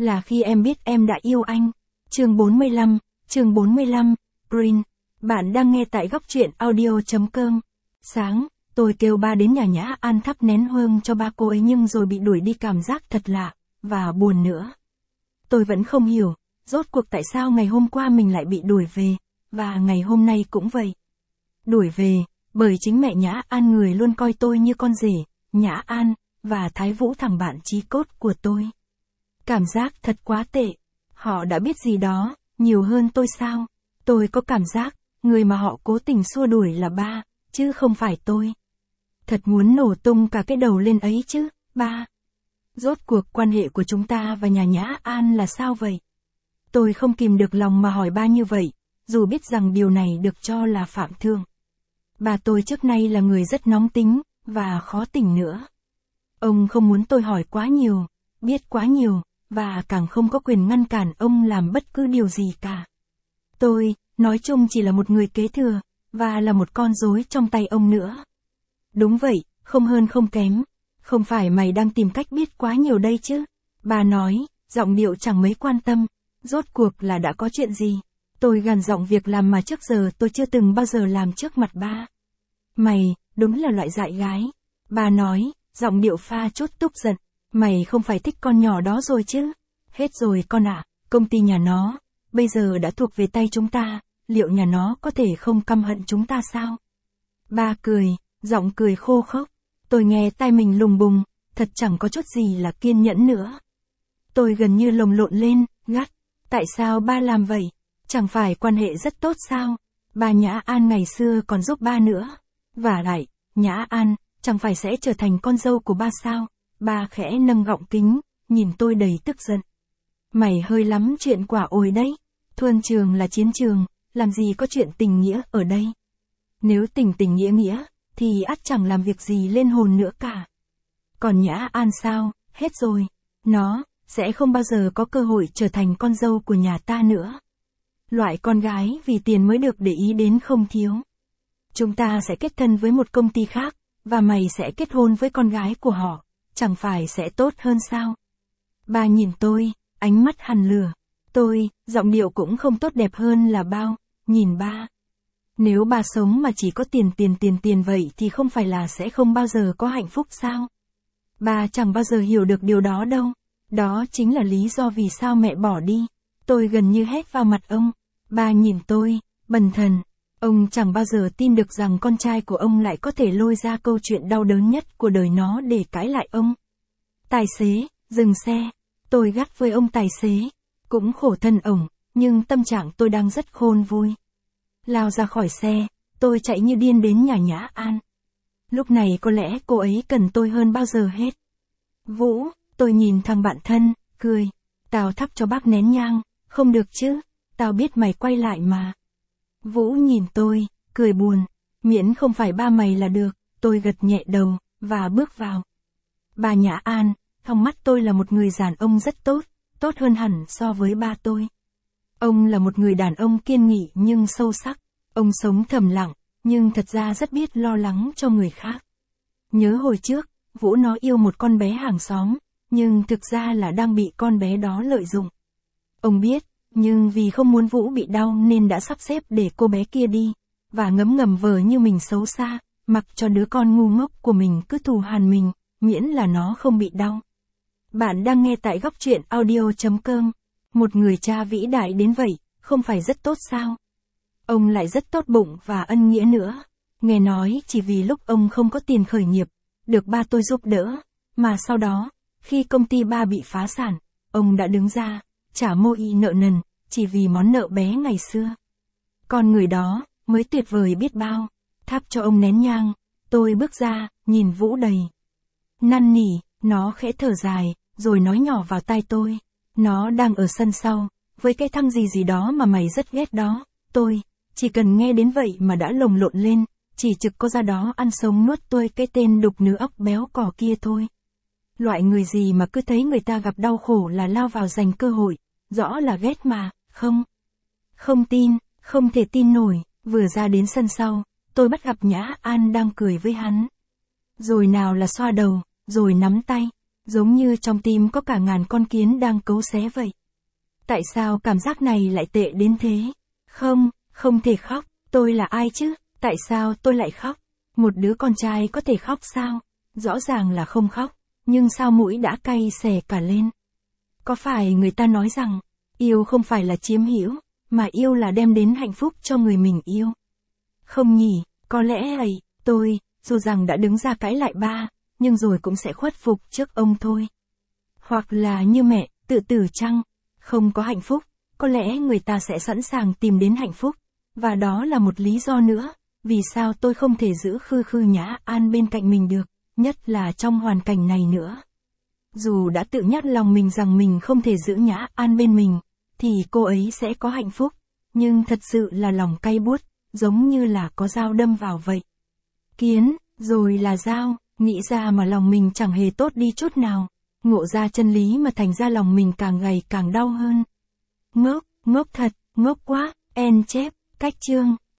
là khi em biết em đã yêu anh. Chương 45, Green. Bạn đang nghe tại góc truyện audio.com. Sáng, tôi kêu ba đến nhà Nhã An thắp nén hương cho ba cô ấy nhưng rồi bị đuổi đi, cảm giác thật lạ, và buồn nữa. Tôi vẫn không hiểu, rốt cuộc tại sao ngày hôm qua mình lại bị đuổi về, và ngày hôm nay cũng vậy. Đuổi về, bởi chính mẹ Nhã An, người luôn coi tôi như con rể, Nhã An, và Thái Vũ, thằng bạn chí cốt của tôi. Cảm giác thật quá tệ. Họ đã biết gì đó, nhiều hơn tôi sao? Tôi có cảm giác, người mà họ cố tình xua đuổi là ba, chứ không phải tôi. Thật muốn nổ tung cả cái đầu lên ấy chứ, ba. Rốt cuộc quan hệ của chúng ta và nhà Nhã An là sao vậy? Tôi không kìm được lòng mà hỏi ba như vậy, dù biết rằng điều này được cho là phạm thượng. Bà tôi trước nay là người rất nóng tính, và khó tỉnh nữa. Ông không muốn tôi hỏi quá nhiều, biết quá nhiều, và càng không có quyền ngăn cản ông làm bất cứ điều gì cả. Tôi, nói chung chỉ là một người kế thừa, và là một con rối trong tay ông nữa. Đúng vậy, không hơn không kém. Không phải mày đang tìm cách biết quá nhiều đây chứ? Bà nói, giọng điệu chẳng mấy quan tâm. Rốt cuộc là đã có chuyện gì? Tôi gằn giọng việc làm mà trước giờ tôi chưa từng bao giờ làm trước mặt ba. Mày, đúng là loại dại gái. Bà nói, giọng điệu pha chút tức giận. Mày không phải thích con nhỏ đó rồi chứ? Hết rồi con ạ, công ty nhà nó, bây giờ đã thuộc về tay chúng ta, liệu nhà nó có thể không căm hận chúng ta sao? Ba cười, giọng cười khô khốc. Tôi nghe tai mình lùng bùng, thật chẳng có chút gì là kiên nhẫn nữa. Tôi gần như lồng lộn lên, gắt. Tại sao ba làm vậy? Chẳng phải quan hệ rất tốt sao? Bà Nhã An ngày xưa còn giúp ba nữa. Vả lại, Nhã An, chẳng phải sẽ trở thành con dâu của ba sao? Ba khẽ nâng gọng kính, nhìn tôi đầy tức giận. Mày hơi lắm chuyện quả ồi đấy. Thuần trường là chiến trường, làm gì có chuyện tình nghĩa ở đây. Nếu tình tình nghĩa, thì ắt chẳng làm việc gì lên hồn nữa cả. Còn Nhã An sao, hết rồi. Nó sẽ không bao giờ có cơ hội trở thành con dâu của nhà ta nữa. Loại con gái vì tiền mới được để ý đến không thiếu. Chúng ta sẽ kết thân với một công ty khác, và mày sẽ kết hôn với con gái của họ. Chẳng phải sẽ tốt hơn sao? Ba nhìn tôi, ánh mắt hằn lửa. Tôi, giọng điệu cũng không tốt đẹp hơn là bao, nhìn ba. Nếu ba sống mà chỉ có tiền vậy thì không phải là sẽ không bao giờ có hạnh phúc sao? Ba chẳng bao giờ hiểu được điều đó đâu. Đó chính là lý do vì sao mẹ bỏ đi. Tôi gần như hét vào mặt ông. Ba nhìn tôi, bần thần. Ông chẳng bao giờ tin được rằng con trai của ông lại có thể lôi ra câu chuyện đau đớn nhất của đời nó để cãi lại ông. Tài xế, dừng xe. Tôi gắt với ông tài xế. Cũng khổ thân ổng, nhưng tâm trạng tôi đang rất khôn vui. Lao ra khỏi xe, tôi chạy như điên đến nhà Nhã An. Lúc này có lẽ cô ấy cần tôi hơn bao giờ hết. Vũ, tôi nhìn thằng bạn thân, cười. Tao thắp cho bác nén nhang, không được chứ, tao biết mày quay lại mà. Vũ nhìn tôi, cười buồn. Miễn không phải ba mày là được, tôi gật nhẹ đầu, và bước vào. Bà Nhã An, trong mắt tôi là một người đàn ông rất tốt, tốt hơn hẳn so với ba tôi. Ông là một người đàn ông kiên nghị nhưng sâu sắc. Ông sống thầm lặng, nhưng thật ra rất biết lo lắng cho người khác. Nhớ hồi trước, Vũ nó yêu một con bé hàng xóm, nhưng thực ra là đang bị con bé đó lợi dụng. Ông biết, nhưng vì không muốn Vũ bị đau nên đã sắp xếp để cô bé kia đi, và ngấm ngầm vờ như mình xấu xa, mặc cho đứa con ngu ngốc của mình cứ thù hằn mình, miễn là nó không bị đau. Bạn đang nghe tại góc truyện audio.com. Một người cha vĩ đại đến vậy, không phải rất tốt sao? Ông lại rất tốt bụng và ân nghĩa nữa. Nghe nói chỉ vì lúc ông không có tiền khởi nghiệp, được ba tôi giúp đỡ, mà sau đó, khi công ty ba bị phá sản, ông đã đứng ra, trả mô y nợ nần, chỉ vì món nợ bé ngày xưa. Con người đó, mới tuyệt vời biết bao. Thắp cho ông nén nhang, tôi bước ra, nhìn Vũ đầy năn nỉ, nó khẽ thở dài, rồi nói nhỏ vào tai tôi. Nó đang ở sân sau, với cái thằng gì đó mà mày rất ghét đó. Tôi, chỉ cần nghe đến vậy mà đã lồng lộn lên, chỉ trực có ra đó ăn sống nuốt tươi cái tên đục nứ óc béo cò kia thôi. Loại người gì mà cứ thấy người ta gặp đau khổ là lao vào giành cơ hội, rõ là ghét mà, không? Không tin, không thể tin nổi, vừa ra đến sân sau, tôi bắt gặp Nhã An đang cười với hắn. Rồi nào là xoa đầu, rồi nắm tay. Giống như trong tim có cả ngàn con kiến đang cấu xé vậy. Tại sao cảm giác này lại tệ đến thế? Không, không thể khóc, tôi là ai chứ? Tại sao tôi lại khóc? Một đứa con trai có thể khóc sao? Rõ ràng là không khóc, nhưng sao mũi đã cay xè cả lên? Có phải người ta nói rằng, yêu không phải là chiếm hữu, mà yêu là đem đến hạnh phúc cho người mình yêu? Không nhỉ, có lẽ ấy, tôi, dù rằng đã đứng ra cãi lại ba, nhưng rồi cũng sẽ khuất phục trước ông thôi. Hoặc là như mẹ, tự tử chăng? Không có hạnh phúc, có lẽ người ta sẽ sẵn sàng tìm đến hạnh phúc. Và đó là một lý do nữa, vì sao tôi không thể giữ Khư Khư Nhã An bên cạnh mình được, nhất là trong hoàn cảnh này nữa. Dù đã tự nhắc lòng mình rằng mình không thể giữ Nhã An bên mình, thì cô ấy sẽ có hạnh phúc, nhưng thật sự là lòng cay buốt, giống như là có dao đâm vào vậy. Kiến, rồi là dao, nghĩ ra mà lòng mình chẳng hề tốt đi chút nào, ngộ ra chân lý mà thành ra lòng mình càng ngày càng đau hơn. Ngốc, ngốc thật, ngốc quá, en chép, cách chương.